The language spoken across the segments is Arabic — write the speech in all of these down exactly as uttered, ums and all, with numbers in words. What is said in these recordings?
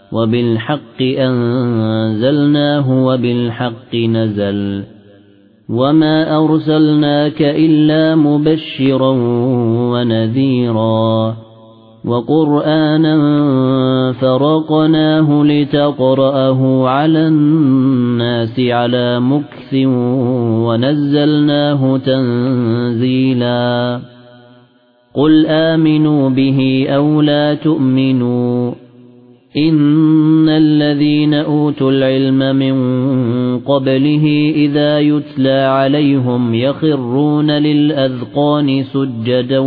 وبالحق أنزلناه وبالحق نزل وما أرسلناك إلا مبشرا ونذيرا وقرآنا فرقناه لتقرأه على الناس على مكث ونزلناه تنزيلا قل آمنوا به أو لا تؤمنوا إن الذين أوتوا العلم من قبله إذا يتلى عليهم يخرون للأذقان سجدا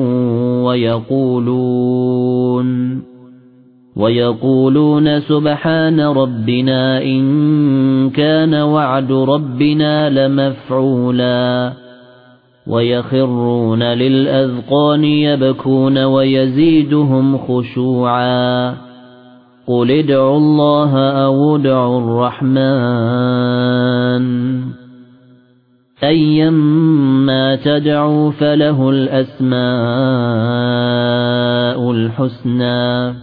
ويقولون ويقولون سبحان ربنا إن كان وعد ربنا لمفعولا ويخرون للأذقان يبكون ويزيدهم خشوعا قل ادعوا الله أو ادعوا الرحمن أيما تدعوا فله الأسماء الحسنى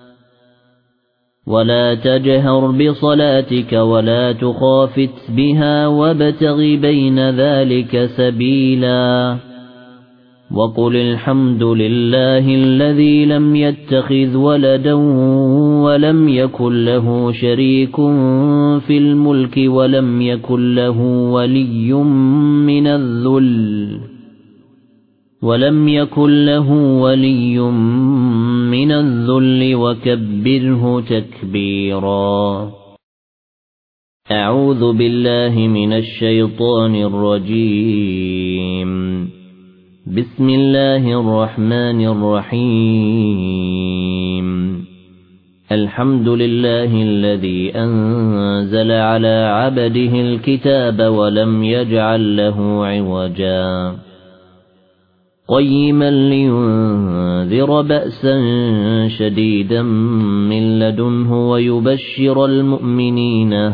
ولا تجهر بصلاتك ولا تخافت بها وابتغ بين ذلك سبيلا وقل الحمد لله الذي لم يتخذ ولدا ولم يكن له شريك في الملك ولم يكن له ولي من الذل ولم يكن له ولي من الذل وكبره تكبيرا أعوذ بالله من الشيطان الرجيم بسم الله الرحمن الرحيم الحمد لله الذي أنزل على عبده الكتاب ولم يجعل له عوجا قيما لينذر بأسا شديدا من لدنه ويبشر المؤمنين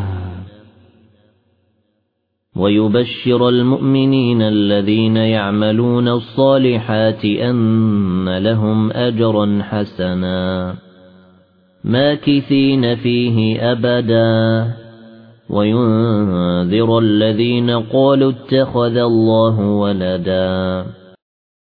ويبشر المؤمنين الذين يعملون الصالحات أن لهم أجرا حسنا ماكثين فيه أبدا وينذر الذين قالوا اتخذ الله ولدا